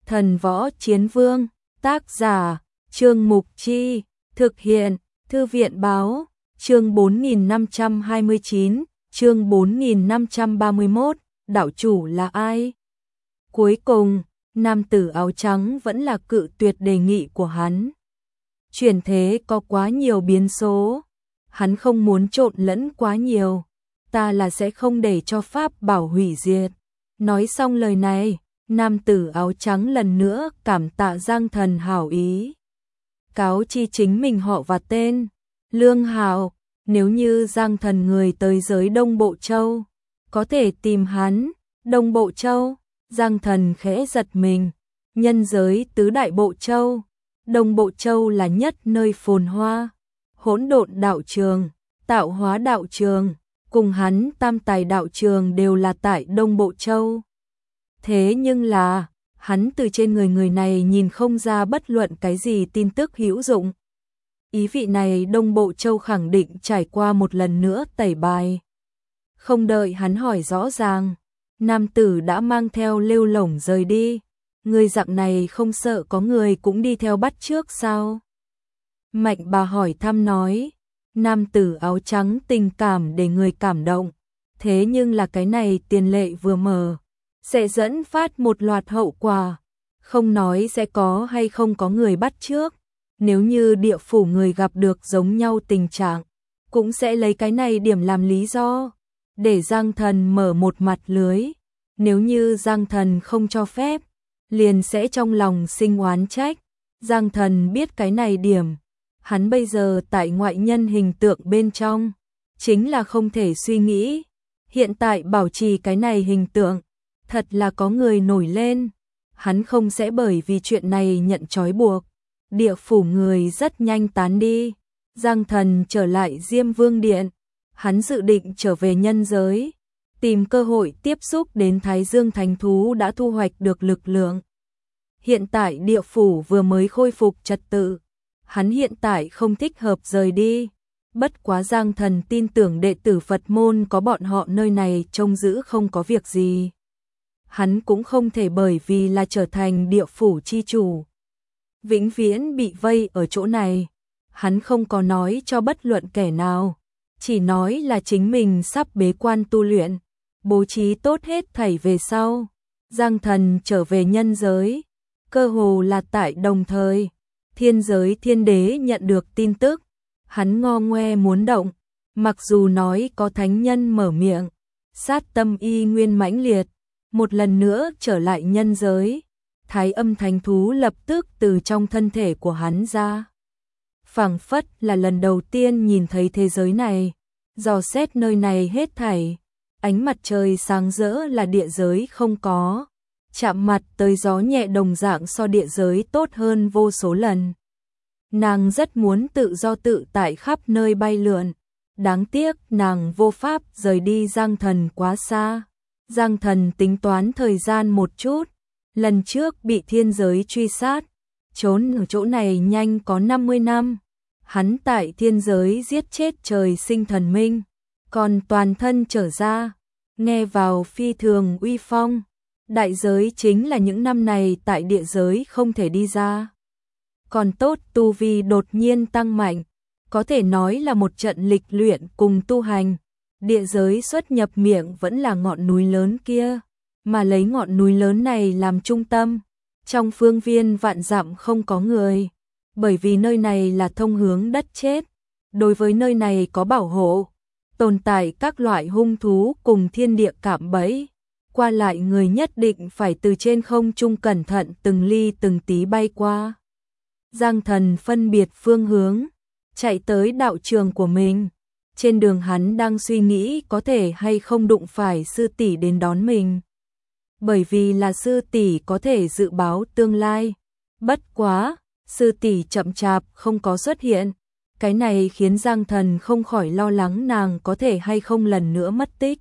Thần Võ Chiến Vương, tác giả, Trương Mục Chi, thực hiện, Thư viện Báo, chương 4529, chương 4531, đạo chủ là ai? Cuối cùng, nam tử áo trắng vẫn là cự tuyệt đề nghị của hắn. Chuyển thế có quá nhiều biến số, hắn không muốn trộn lẫn quá nhiều, ta là sẽ không để cho pháp bảo hủy diệt. Nói xong lời này, nam tử áo trắng lần nữa cảm tạ Giang Thần hảo ý. Cáo chi chính mình họ và tên, Lương Hào, nếu như Giang Thần người tới giới Đông Bộ Châu, có thể tìm hắn. Đông Bộ Châu, Giang Thần khẽ giật mình, nhân giới tứ đại Bộ Châu, Đông Bộ Châu là nhất nơi phồn hoa, hỗn độn đạo trường, tạo hóa đạo trường, cùng hắn tam tài đạo trường đều là tại Đông Bộ Châu. Thế nhưng là, hắn từ trên người này nhìn không ra bất luận cái gì tin tức hữu dụng. Ý vị này Đông Bộ Châu khẳng định trải qua một lần nữa tẩy bài. Không đợi hắn hỏi rõ ràng, nam tử đã mang theo lêu lổng rời đi. Người dạng này không sợ có người cũng đi theo bắt trước sao? Mạnh bà hỏi thăm nói, nam tử áo trắng tình cảm để người cảm động. Thế nhưng là cái này tiền lệ vừa mở, sẽ dẫn phát một loạt hậu quả. Không nói sẽ có hay không có người bắt trước. Nếu như địa phủ người gặp được giống nhau tình trạng, cũng sẽ lấy cái này điểm làm lý do, để Giang Thần mở một mặt lưới. Nếu như Giang Thần không cho phép, liền sẽ trong lòng sinh oán trách. Giang Thần biết cái này điểm, hắn bây giờ tại ngoại nhân hình tượng bên trong, chính là không thể suy nghĩ. Hiện tại bảo trì cái này hình tượng, thật là có người nổi lên, hắn không sẽ bởi vì chuyện này nhận trói buộc. Địa phủ người rất nhanh tán đi, Giang Thần trở lại Diêm Vương Điện, hắn dự định trở về nhân giới, tìm cơ hội tiếp xúc đến Thái Dương Thánh Thú đã thu hoạch được lực lượng. Hiện tại địa phủ vừa mới khôi phục trật tự, hắn hiện tại không thích hợp rời đi, bất quá Giang Thần tin tưởng đệ tử Phật môn có bọn họ nơi này trông giữ không có việc gì. Hắn cũng không thể bởi vì là trở thành địa phủ chi chủ, vĩnh viễn bị vây ở chỗ này. Hắn không có nói cho bất luận kẻ nào, chỉ nói là chính mình sắp bế quan tu luyện, bố trí tốt hết thảy về sau. Giang Thần trở về nhân giới, cơ hồ là tại đồng thời, thiên giới thiên đế nhận được tin tức, hắn ngo ngoe muốn động, mặc dù nói có thánh nhân mở miệng, sát tâm y nguyên mãnh liệt, một lần nữa trở lại nhân giới. Thái Âm Thánh Thú lập tức từ trong thân thể của hắn ra. Phảng phất là lần đầu tiên nhìn thấy thế giới này, dò xét nơi này hết thảy, ánh mặt trời sáng rỡ là địa giới không có, chạm mặt tới gió nhẹ đồng dạng so địa giới tốt hơn vô số lần. Nàng rất muốn tự do tự tại khắp nơi bay lượn, đáng tiếc nàng vô pháp rời đi Giang Thần quá xa. Giang Thần tính toán thời gian một chút, lần trước bị thiên giới truy sát, trốn ở chỗ này nhanh có 50 năm. Hắn tại thiên giới giết chết trời sinh thần minh, còn toàn thân trở ra, nghe vào phi thường uy phong. Đại giới chính là những năm này tại địa giới không thể đi ra. Còn tốt tu vi đột nhiên tăng mạnh, có thể nói là một trận lịch luyện cùng tu hành. Địa giới xuất nhập miệng vẫn là ngọn núi lớn kia, mà lấy ngọn núi lớn này làm trung tâm, trong phương viên vạn dặm không có người, bởi vì nơi này là thông hướng đất chết. Đối với nơi này có bảo hộ, tồn tại các loại hung thú cùng thiên địa cạm bẫy, qua lại người nhất định phải từ trên không trung cẩn thận từng ly từng tí bay qua. Giang Thần phân biệt phương hướng, chạy tới đạo trường của mình. Trên đường hắn đang suy nghĩ có thể hay không đụng phải sư tỷ đến đón mình. Bởi vì là sư tỷ có thể dự báo tương lai. Bất quá, sư tỷ chậm chạp không có xuất hiện. Cái này khiến Giang Thần không khỏi lo lắng nàng có thể hay không lần nữa mất tích.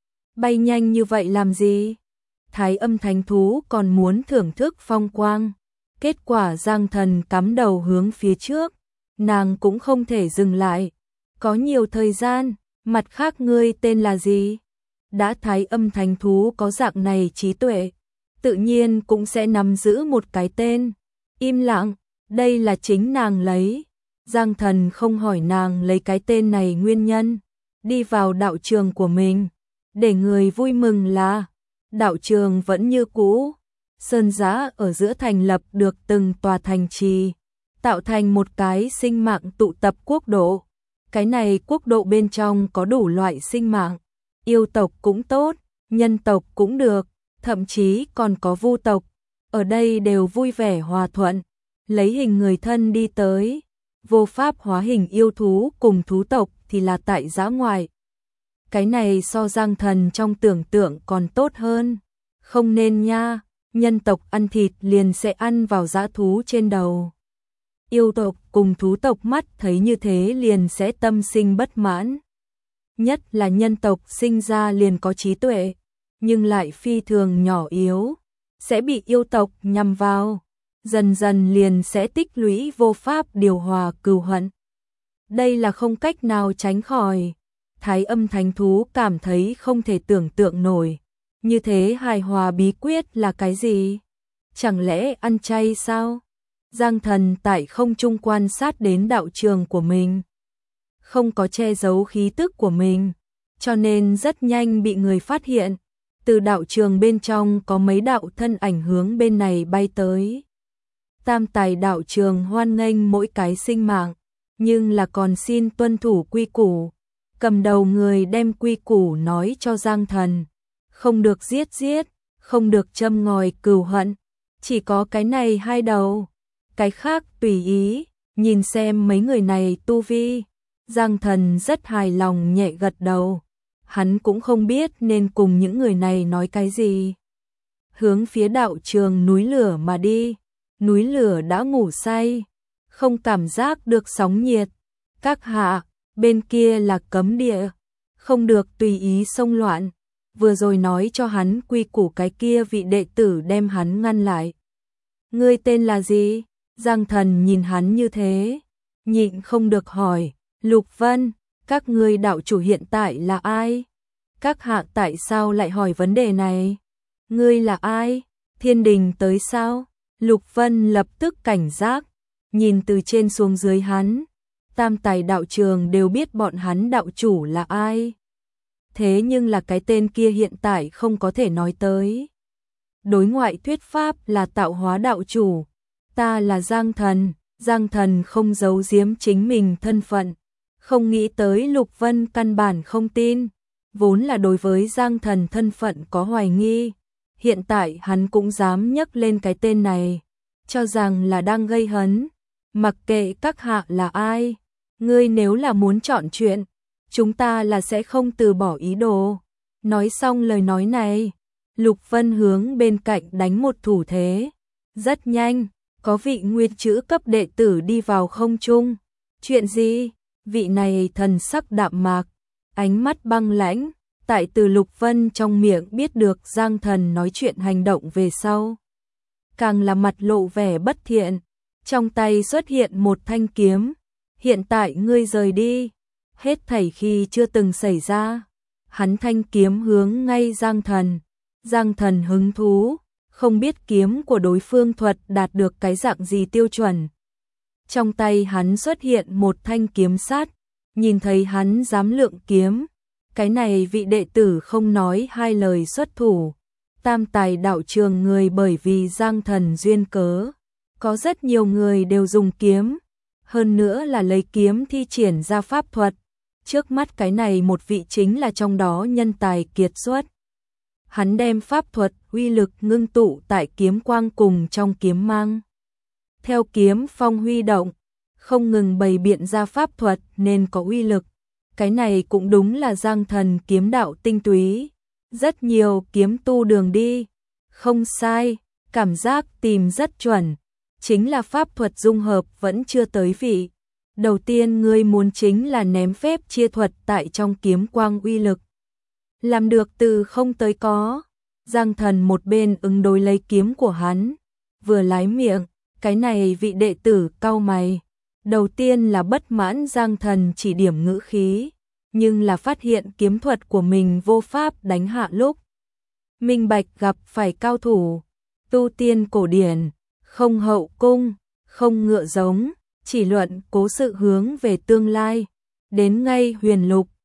Bay nhanh như vậy làm gì? Thái Âm Thánh Thú còn muốn thưởng thức phong quang. Kết quả Giang Thần cắm đầu hướng phía trước. Nàng cũng không thể dừng lại. Có nhiều thời gian, mặt khác ngươi tên là gì? Đã Thái Âm Thánh Thú có dạng này trí tuệ, tự nhiên cũng sẽ nắm giữ một cái tên. Im lặng, đây là chính nàng lấy. Giang Thần không hỏi nàng lấy cái tên này nguyên nhân. Đi vào đạo trường của mình. Để người vui mừng là đạo trường vẫn như cũ. Sơn giã ở giữa thành lập được từng tòa thành trì, tạo thành một cái sinh mạng tụ tập quốc độ. Cái này quốc độ bên trong có đủ loại sinh mạng, yêu tộc cũng tốt, nhân tộc cũng được, thậm chí còn có vu tộc. Ở đây đều vui vẻ hòa thuận, lấy hình người thân đi tới. Vô pháp hóa hình yêu thú cùng thú tộc thì là tại dã ngoại. Cái này so Giang Thần trong tưởng tượng còn tốt hơn. Không nên nha, nhân tộc ăn thịt liền sẽ ăn vào dã thú trên đầu. Yêu tộc cùng thú tộc mắt thấy như thế liền sẽ tâm sinh bất mãn. Nhất là nhân tộc sinh ra liền có trí tuệ, nhưng lại phi thường nhỏ yếu, sẽ bị yêu tộc nhằm vào, dần dần liền sẽ tích lũy vô pháp điều hòa cừu hận. Đây là không cách nào tránh khỏi. Thái Âm Thánh Thú cảm thấy không thể tưởng tượng nổi. Như thế hài hòa bí quyết là cái gì? Chẳng lẽ ăn chay sao? Giang Thần tại không trung quan sát đến đạo trường của mình. Không có che giấu khí tức của mình, cho nên rất nhanh bị người phát hiện. Từ đạo trường bên trong có mấy đạo thân ảnh hướng bên này bay tới. Tam tài đạo trường hoan nghênh mỗi cái sinh mạng, nhưng là còn xin tuân thủ quy củ. Cầm đầu người đem quy củ nói cho Giang Thần. Không được giết, không được châm ngòi cừu hận, chỉ có cái này hai đầu, cái khác tùy ý. Nhìn xem mấy người này tu vi, Giang Thần rất hài lòng nhẹ gật đầu. Hắn cũng không biết nên cùng những người này nói cái gì. Hướng phía đạo trường núi lửa mà đi. Núi lửa đã ngủ say, không cảm giác được sóng nhiệt. Các hạ, bên kia là cấm địa, không được tùy ý xông loạn. Vừa rồi nói cho hắn quy củ cái kia vị đệ tử đem hắn ngăn lại. Ngươi tên là gì? Giang Thần nhìn hắn như thế, nhịn không được hỏi. Lục Vân, các ngươi đạo chủ hiện tại là ai? Các hạ tại sao lại hỏi vấn đề này? Ngươi là ai? Thiên đình tới sao? Lục Vân lập tức cảnh giác, nhìn từ trên xuống dưới hắn. Tam tài đạo trường đều biết bọn hắn đạo chủ là ai. Thế nhưng là cái tên kia hiện tại không có thể nói tới. Đối ngoại thuyết pháp là tạo hóa đạo chủ. Ta là Giang Thần. Giang Thần không giấu giếm chính mình thân phận. Không nghĩ tới Lục Vân căn bản không tin. Vốn là đối với Giang Thần thân phận có hoài nghi. Hiện tại hắn cũng dám nhắc lên cái tên này, cho rằng là đang gây hấn. Mặc kệ các hạ là ai, ngươi nếu là muốn chọn chuyện, chúng ta là sẽ không từ bỏ ý đồ. Nói xong lời nói này, Lục Vân hướng bên cạnh đánh một thủ thế. Rất nhanh, có vị nguyên chữ cấp đệ tử đi vào không trung. Chuyện gì? Vị này thần sắc đạm mạc, ánh mắt băng lãnh. Tại từ Lục Vân trong miệng biết được Giang Thần nói chuyện hành động về sau, càng là mặt lộ vẻ bất thiện. Trong tay xuất hiện một thanh kiếm. Hiện tại ngươi rời đi, hết thảy khi chưa từng xảy ra. Hắn thanh kiếm hướng ngay Giang Thần. Giang Thần hứng thú, không biết kiếm của đối phương thuật đạt được cái dạng gì tiêu chuẩn. Trong tay hắn xuất hiện một thanh kiếm sắt, nhìn thấy hắn dám lượng kiếm. Cái này vị đệ tử không nói hai lời xuất thủ. Tam tài đạo trường người bởi vì Giang Thần duyên cớ, có rất nhiều người đều dùng kiếm, hơn nữa là lấy kiếm thi triển ra pháp thuật. Trước mắt cái này một vị chính là trong đó nhân tài kiệt xuất. Hắn đem pháp thuật uy lực ngưng tụ tại kiếm quang cùng trong kiếm mang. Theo kiếm phong huy động, không ngừng bày biện ra pháp thuật nên có uy lực. Cái này cũng đúng là Giang Thần kiếm đạo tinh túy. Rất nhiều kiếm tu đường đi. Không sai, cảm giác tìm rất chuẩn. Chính là pháp thuật dung hợp vẫn chưa tới vị. Đầu tiên ngươi muốn chính là ném phép chia thuật tại trong kiếm quang uy lực. Làm được từ không tới có. Giang Thần một bên ứng đối lấy kiếm của hắn, vừa lái miệng. Cái này vị đệ tử cau mày. Đầu tiên là bất mãn Giang Thần chỉ điểm ngữ khí, nhưng là phát hiện kiếm thuật của mình vô pháp đánh hạ lúc. Minh bạch gặp phải cao thủ, tu tiên cổ điển, không hậu cung, không ngựa giống, chỉ luận cố sự hướng về tương lai. Đến ngay huyền lục,